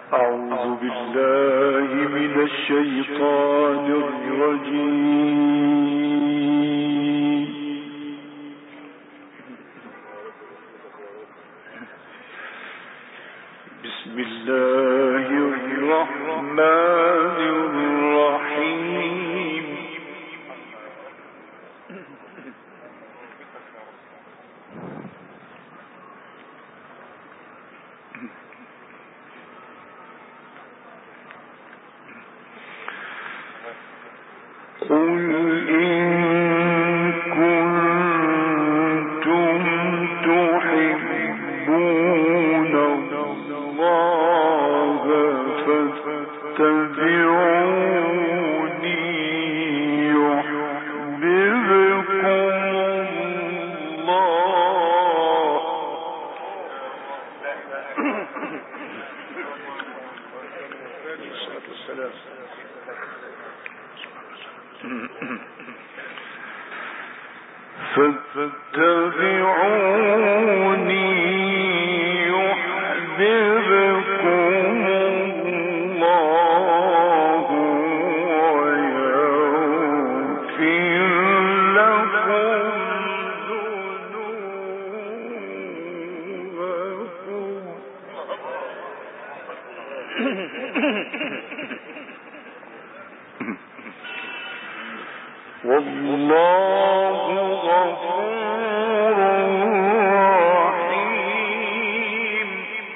أعوذ بالله من الشيطان الرجيم. بسم الله الرحمن الرحيم. قل إن كنتم تحبون الله فاتبعوني يحببكم الله. فاتبعوني يحببكم الله ويغفر لكم ذنوبكم والله غفور رحيم.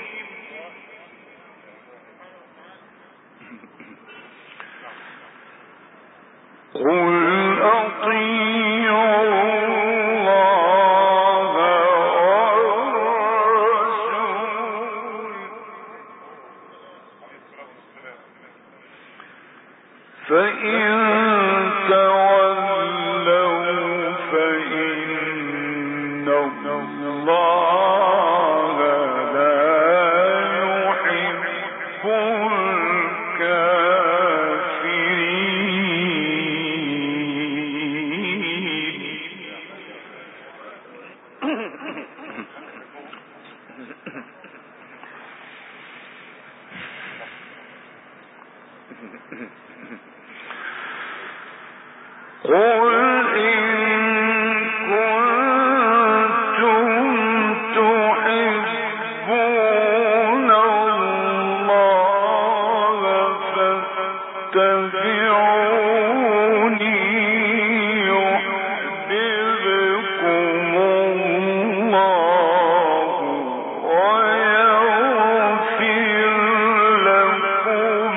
قل أطيعوا الله والرسول فإن تولوا فإن الله لا يحب الكافرين. قل إن كنتم تحبون الله فاتبعوني يحببكم الله ويغفر لكم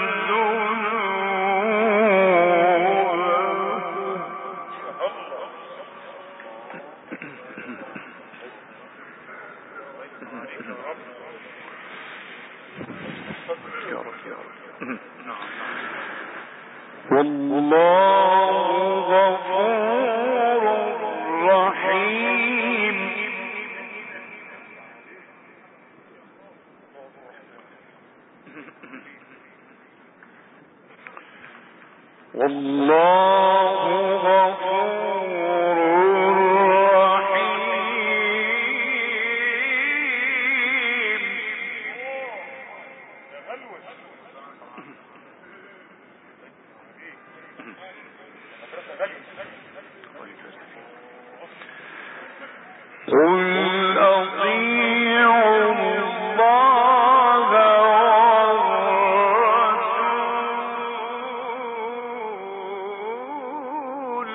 والله غفور رحيم. والله غفور رحيم. قل أطيعوا الله والرسول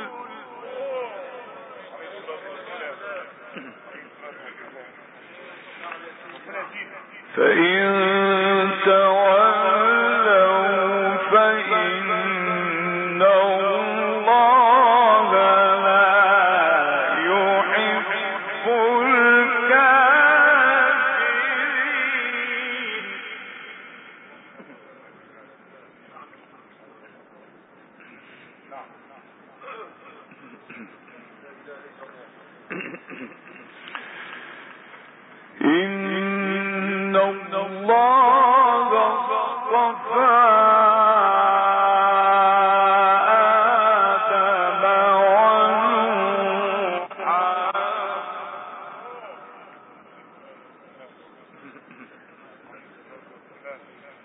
فإن تولوا فإن الله لا يحب الكافرين. إن الله اصطفى آدم ونوحا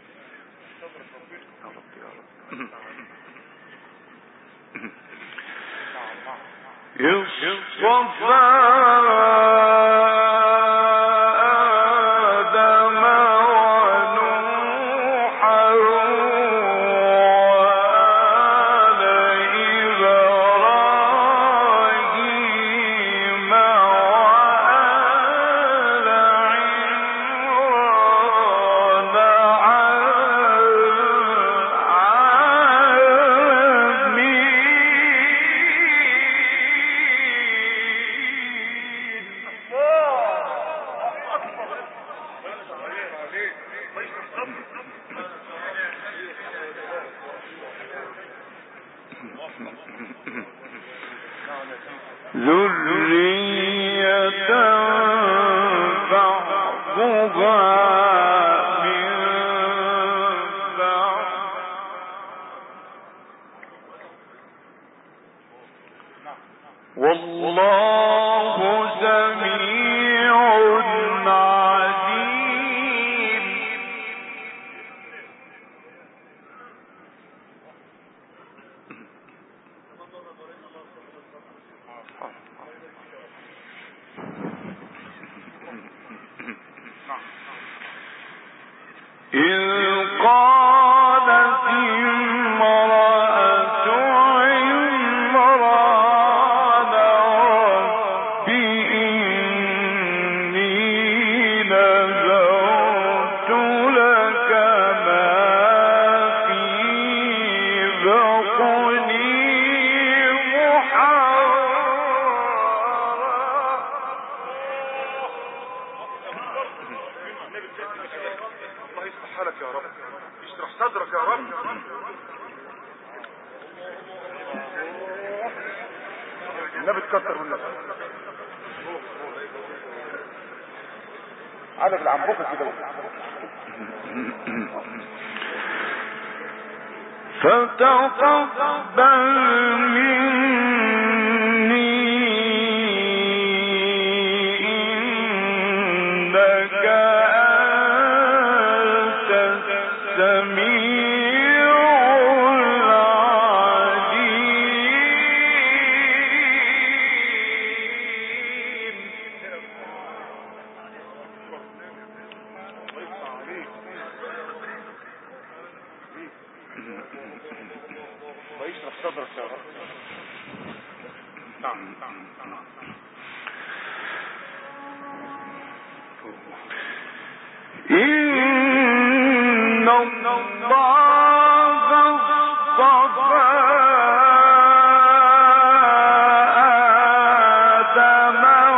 عارف العنبوكة كده فتقبل مني إنك أنت السميع العليم. ويشرح صدرك يا رب. نعم إن الله اصطفى آدم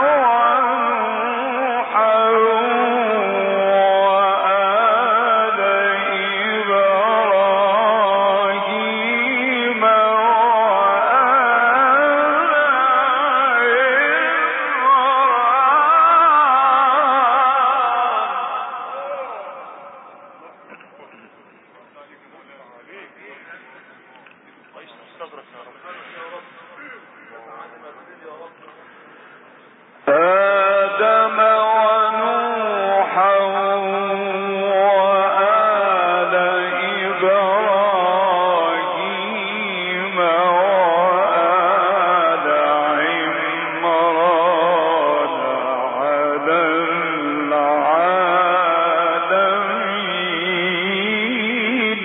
ونوحا وآل إبراهيم آدم ونوحا وآل إبراهيم وآل عمران على العالمين.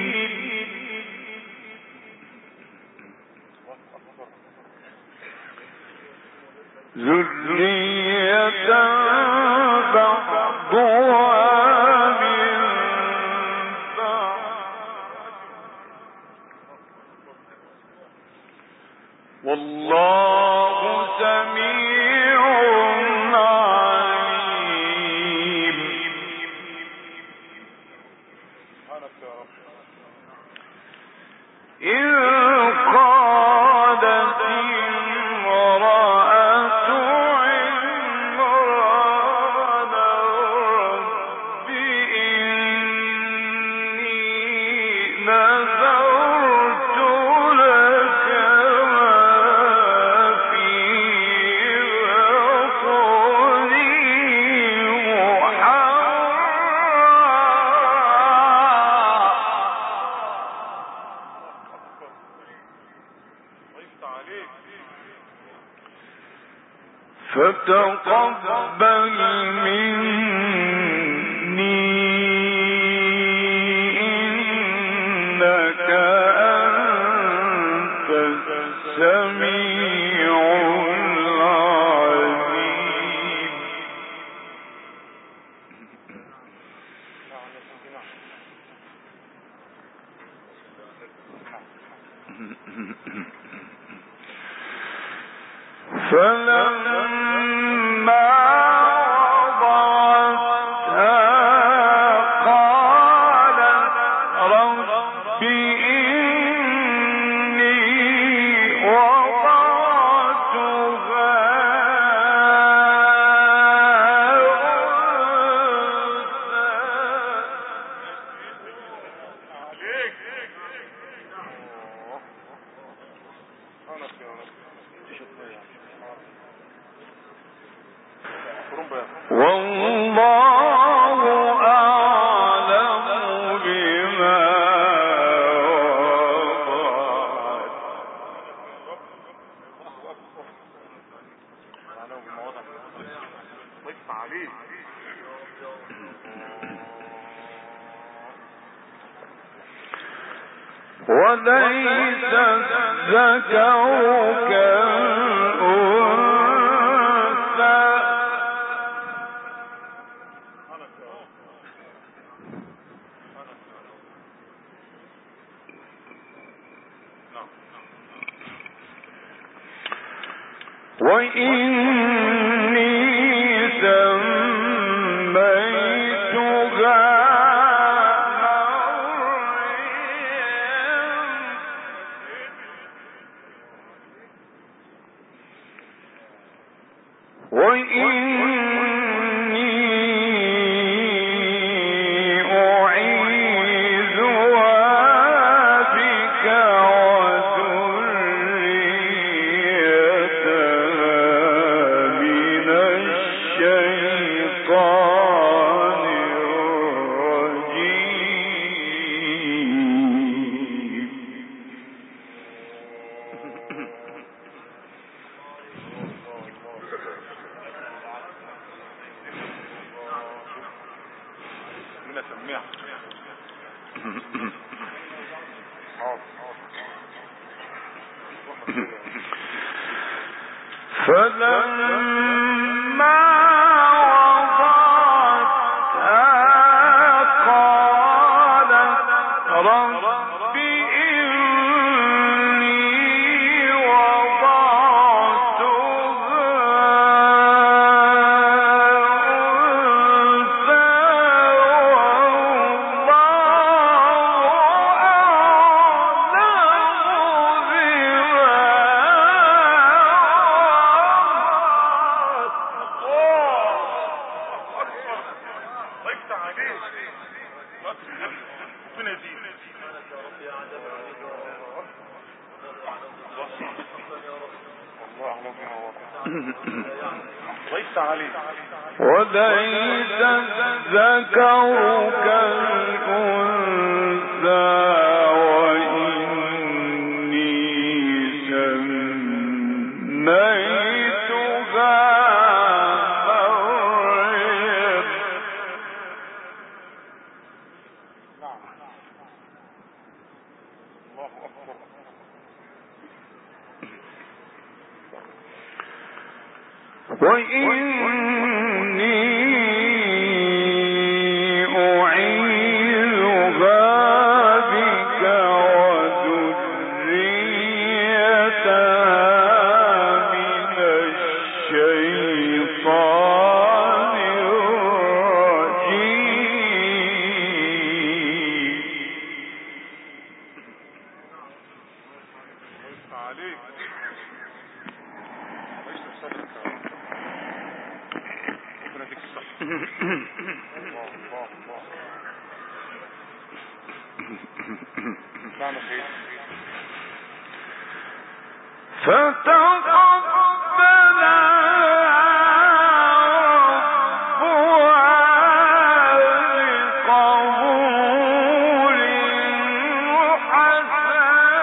ذرية بعضها من بعض والله سميع عليم. إذ قالت امرأة عمران رب إني نذرت لك ما في بطني محررا فتقبل مني إنك أنت السميع العليم. فلما وضعتها قالت رب إني وضعتها والله أعلم بما وضعت. وليس الذكر كالأنثى وإني سميتها مريم وإني أعيذها بك وذريتها من الشيطان الرجيم. فلما وضعتها قالت رب إني وضعتها أنثى وليس الذكر كالأنثى وإني سميتها مريم. وإني أعيذها بك وذريتها من الشيطان الرجيم.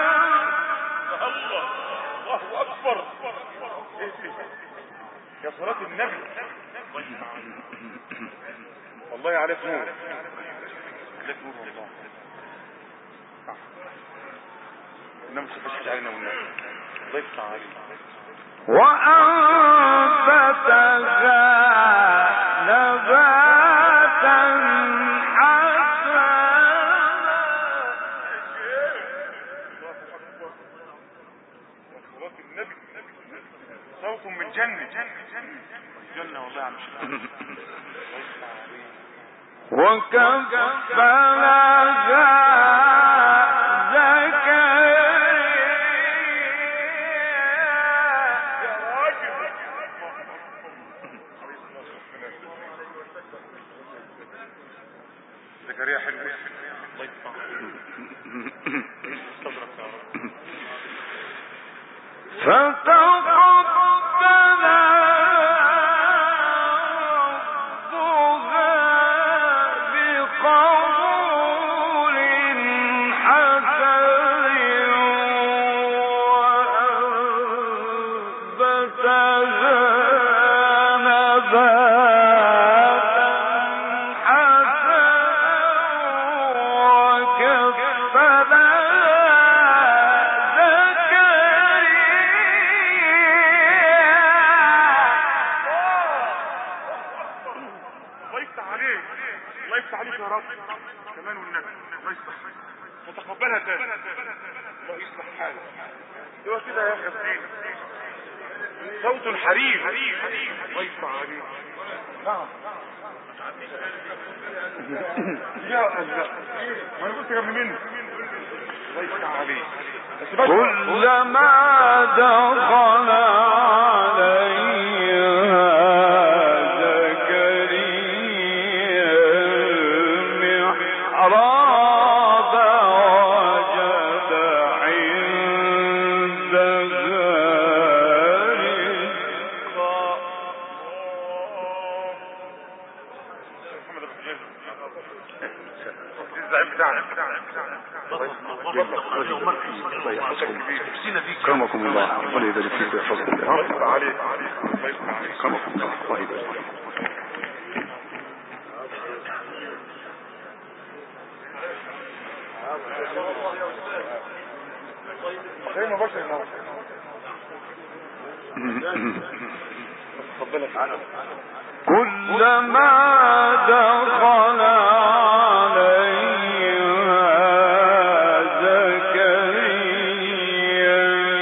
يا صلاة عليك نور، عليك نور والله. انما ما تخبش حاجه علينا والنبي. الله يفتح عليك. وأنبتها نباتا حسنا. صوت النبي صوت من جنة جنة والله يا عم شيخ. وكفلها زكريا حلو. الله يفتح صدرك يا رب. عليك يا رب كمان والنبي. الله يصلح وتقبلها تاني. الله يصلح حالك. ايوه كده يا اخي الدين. صوت حريم. الله يصلح عليك. نعم يا الله. ما انا قلت قبل مني. الله يصلح عليك. كلما دخل عليها زكريا المحراب وجد عندها رزقا. محمد ابو جهل الزعيم بتاعنا. كرمكم الله وليبارك فيكم ويحفظكم الله. عليك كرمكم الله وليبارك فيكم. زي ما بشر النهارده. تفضلك عنه. كلما دخل عليها زكريا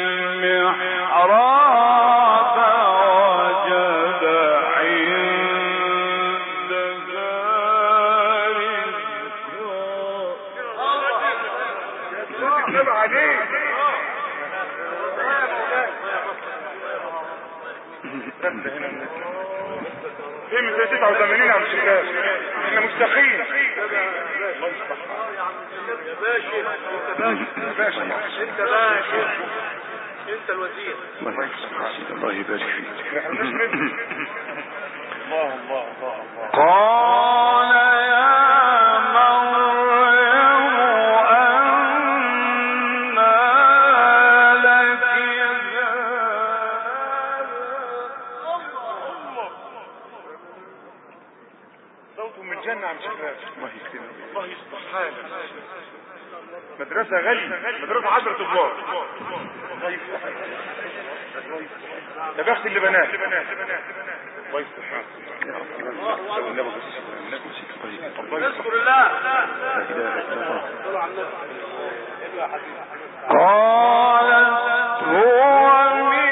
المحراب وجد عندها رزقا. عليك في من 89 يا عم شباب. احنا مستخين. الله يصلح يا باشا. انت باشا. انت باشا. انت الوزير. الله يبارك فيك. الله الله الله الله. قال يا مريم أنى لك هذا. صوت من جنة عم شباب. الله يكرمك. الله يصلح حالك. مدرسة غالية. مدرسة 10 طلاب. الله يصلح حالك. يا بخت اللي بنات. الله يصلح حالك. يا رب. اذكر الله. قالت هو من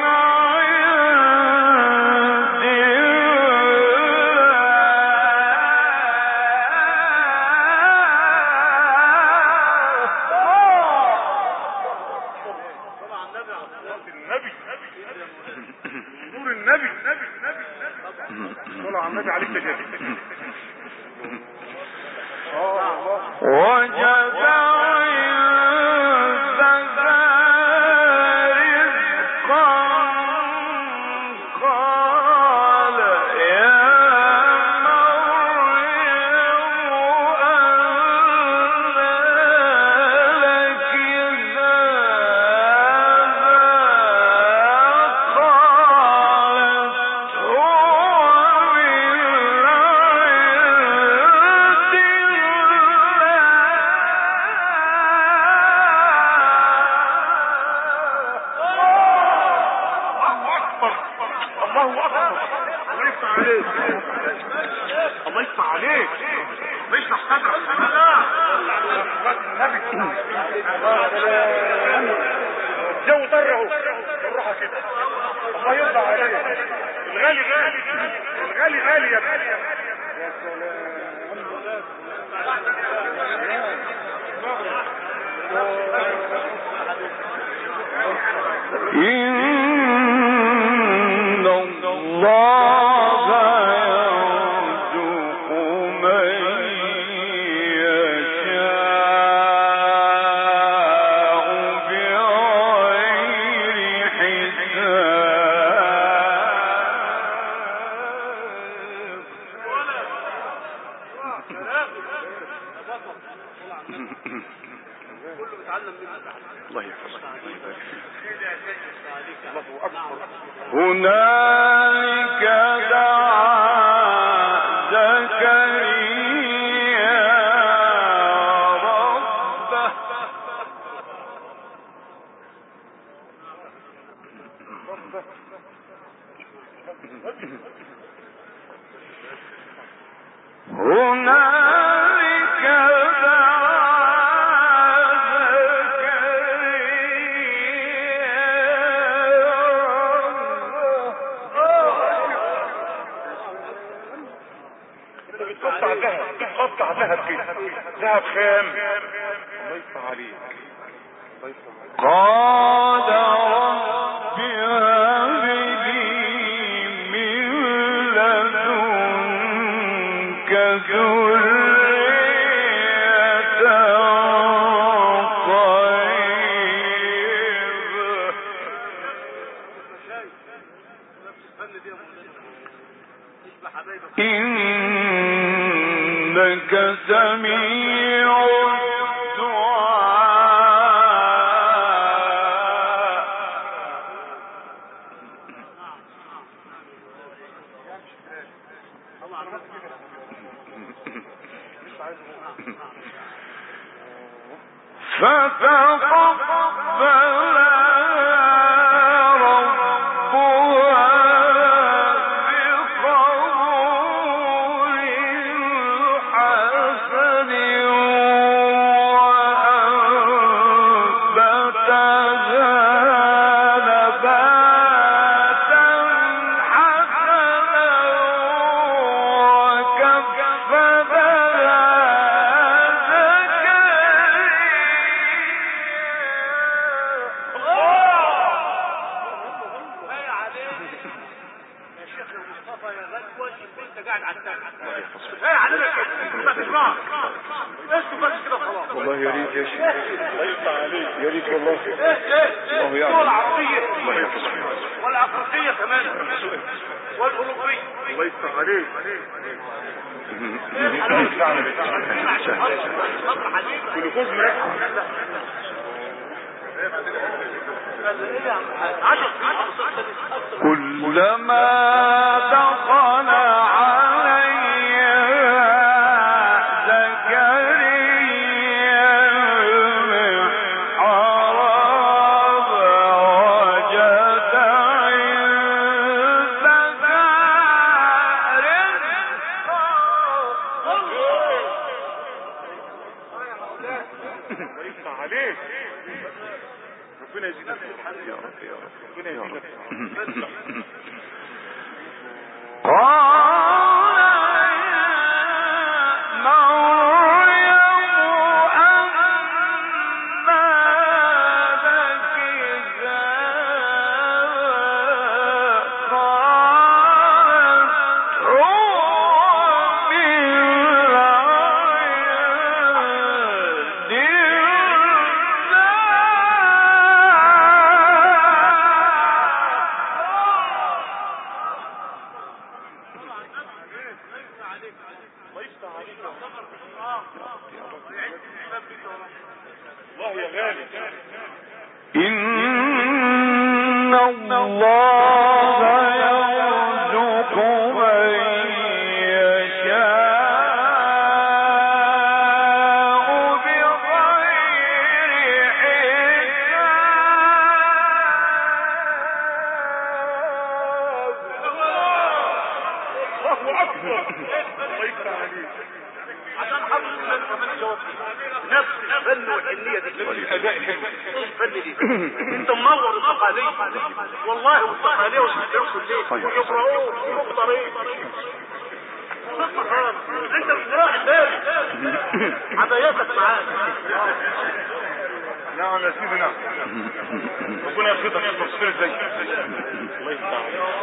عند النبي. نور النبي. صلى على النبي عليك تجاهل. وجد عندها رزقا قال يا مريم أنى لك هذا قالت هو من النبي. جو طره بالراحه كده، الله يرضى عليك. الغالي غالي، الغالي غالي يا ابني. يا إن الله يرزق من يشاء بغير حساب. الله يحفظك. هنالك دعا زكريا ربه هنالك قطع ذهب كده، ذهب خام. الله يفتح عليك، الله يفتح عليك. قال رب هب لي من لدنك ذرية طيبة إنك سميع والله يا ريت يا شيخ. الله يفتح عليك، يا ريت والله. الله يعلم. الدول العربية الله يحفظك. والأفريقية كمان والأوروبية. الله يفتح عليك. جلوكوز مركب. كلما دخل عليها زكريا المحراب وجد عندها الله يفتح عليك. ربنا يزيدك يا رب يا رب. ربنا يزيدك. الله يا غالي. إن الله يرزق من يشاء بغير حساب. الله أكبر. الله يفتح عليك. عشان حضرتك كمان جواب نفسي الفن والحنيه دي الاداء الحلو الفن دي انت منور الصقاليه والله والصقاليه والشيخ الليل ويقرؤوه مختارين انت مش رايح بالك عباياتك معاك. نعم يا سيدي نعم. ربنا يخلطك يا تفسير ازاي. الله يفتح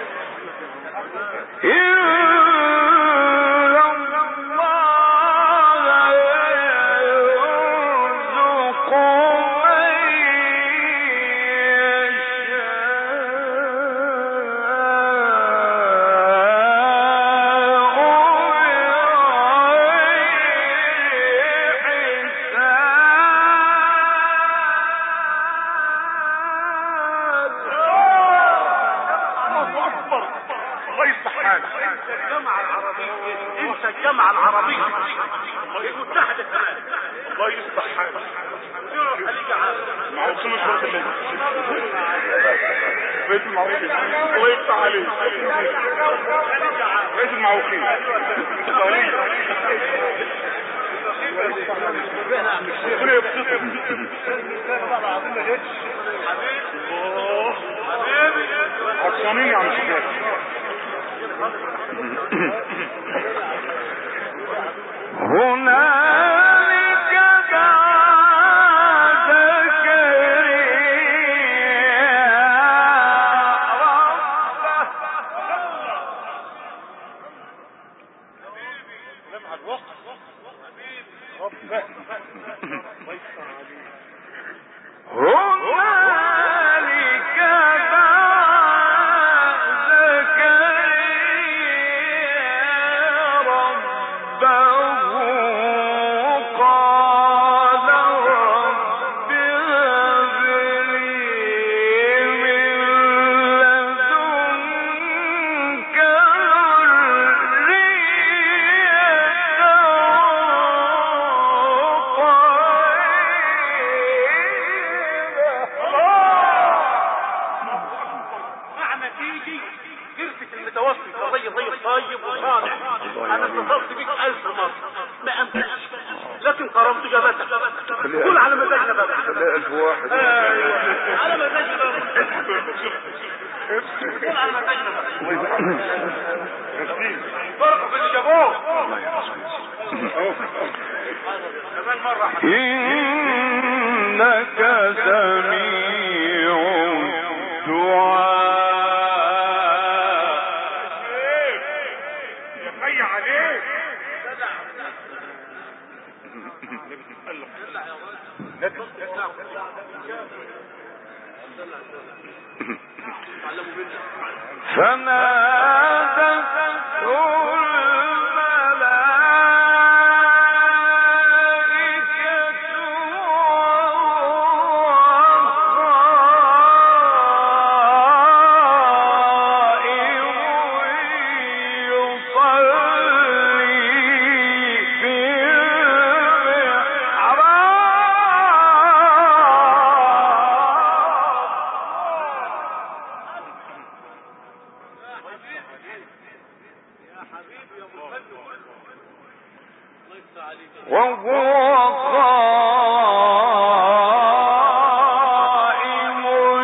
الجامعة العربية المتحدة الله يصلح حالك. معوقين شرط الليل بيت المعوقين الله يفتح عليك بيت المعوقين ربنا يبسطك. عطشانين يا عم شباب. هنالك دعا زكريا ربه لمع الوقت ربه هنالك دعا زكريا ربه طيب وصالح. انا اتصلت بيك 1000 مرة ما امتنش لكن كرمت جبتك قول على مزاجنا بقى. خليها 1000 واحد. على مزاجنا بقى قول على مزاجنا بقى. فرقوا في اللي جابوه الله يرحمه. كمان مرة إنك سميع الدعاء. فنادته الملائكة وهو قائم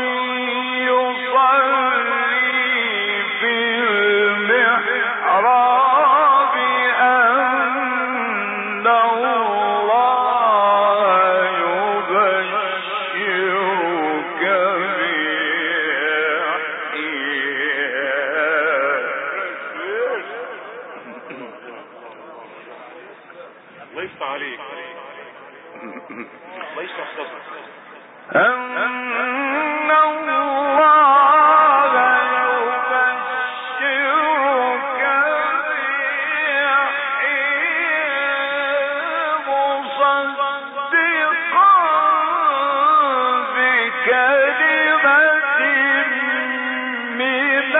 يصلي في المحراب أن الله يبشرك الله يفتح عليك. الله يشرح صدرك. أن الله يبشرك مصدقا بكلمة من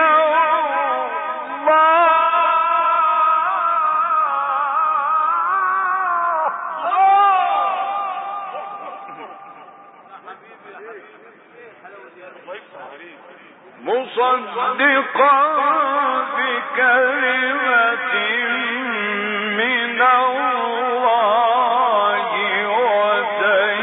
مصدقا بكلمة من الله وسيجعل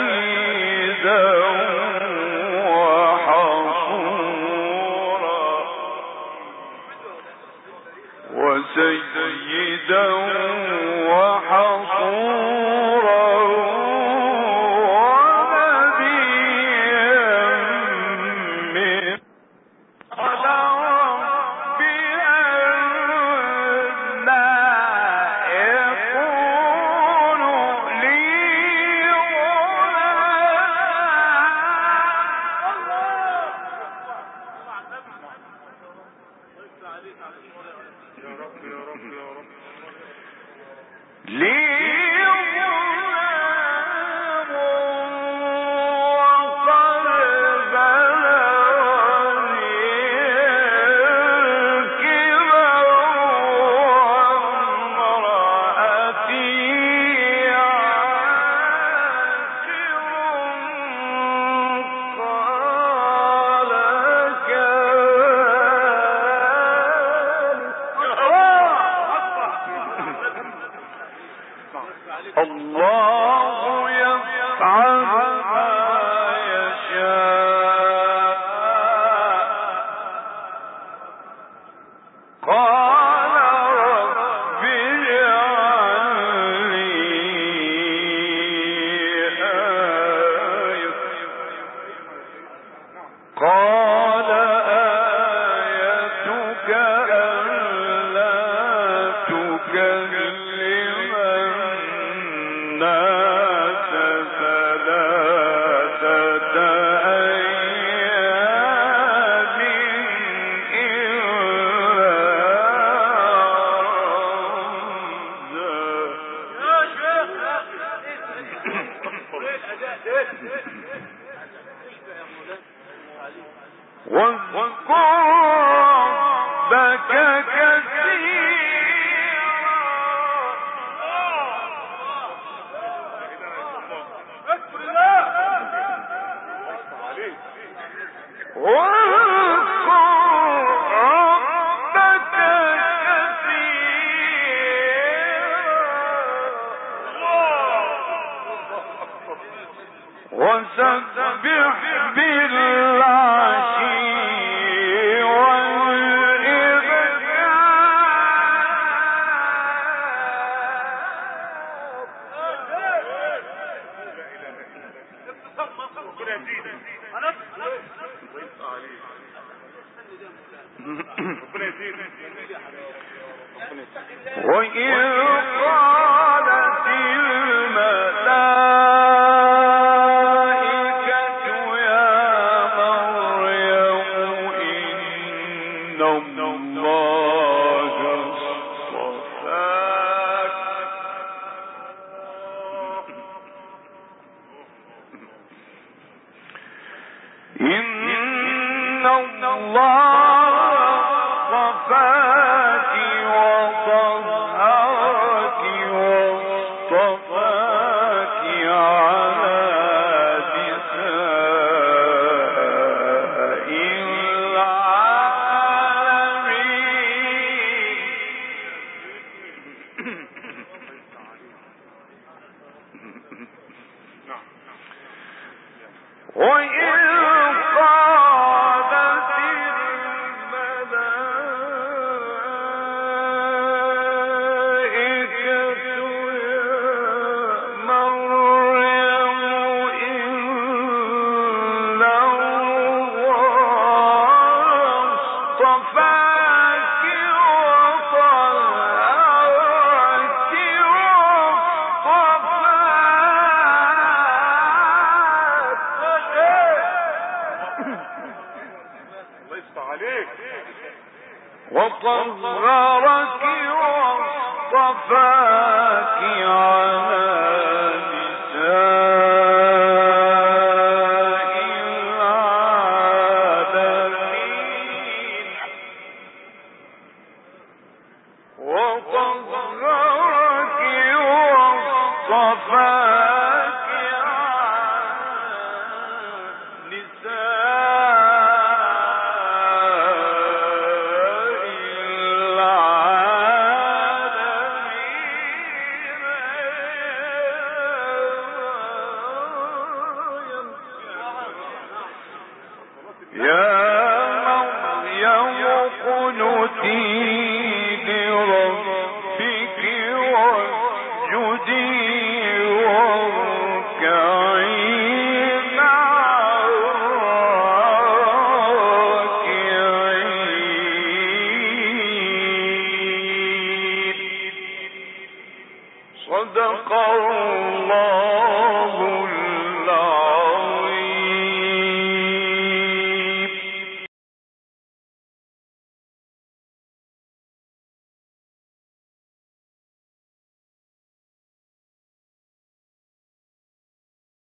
واذكر ربك وسبح بالعشي وإذ قالت الملائكة يا مريم إن الله اصطفاك إن الله اصطفاك وطهرك واصطفاك على نساء العالمين وإذ قالت الملائكة يا مريم إن الله اصطفاك وطهرك وطهرك واصطفاك على نساء العالمين وطهرك واصطفاك على نساء يا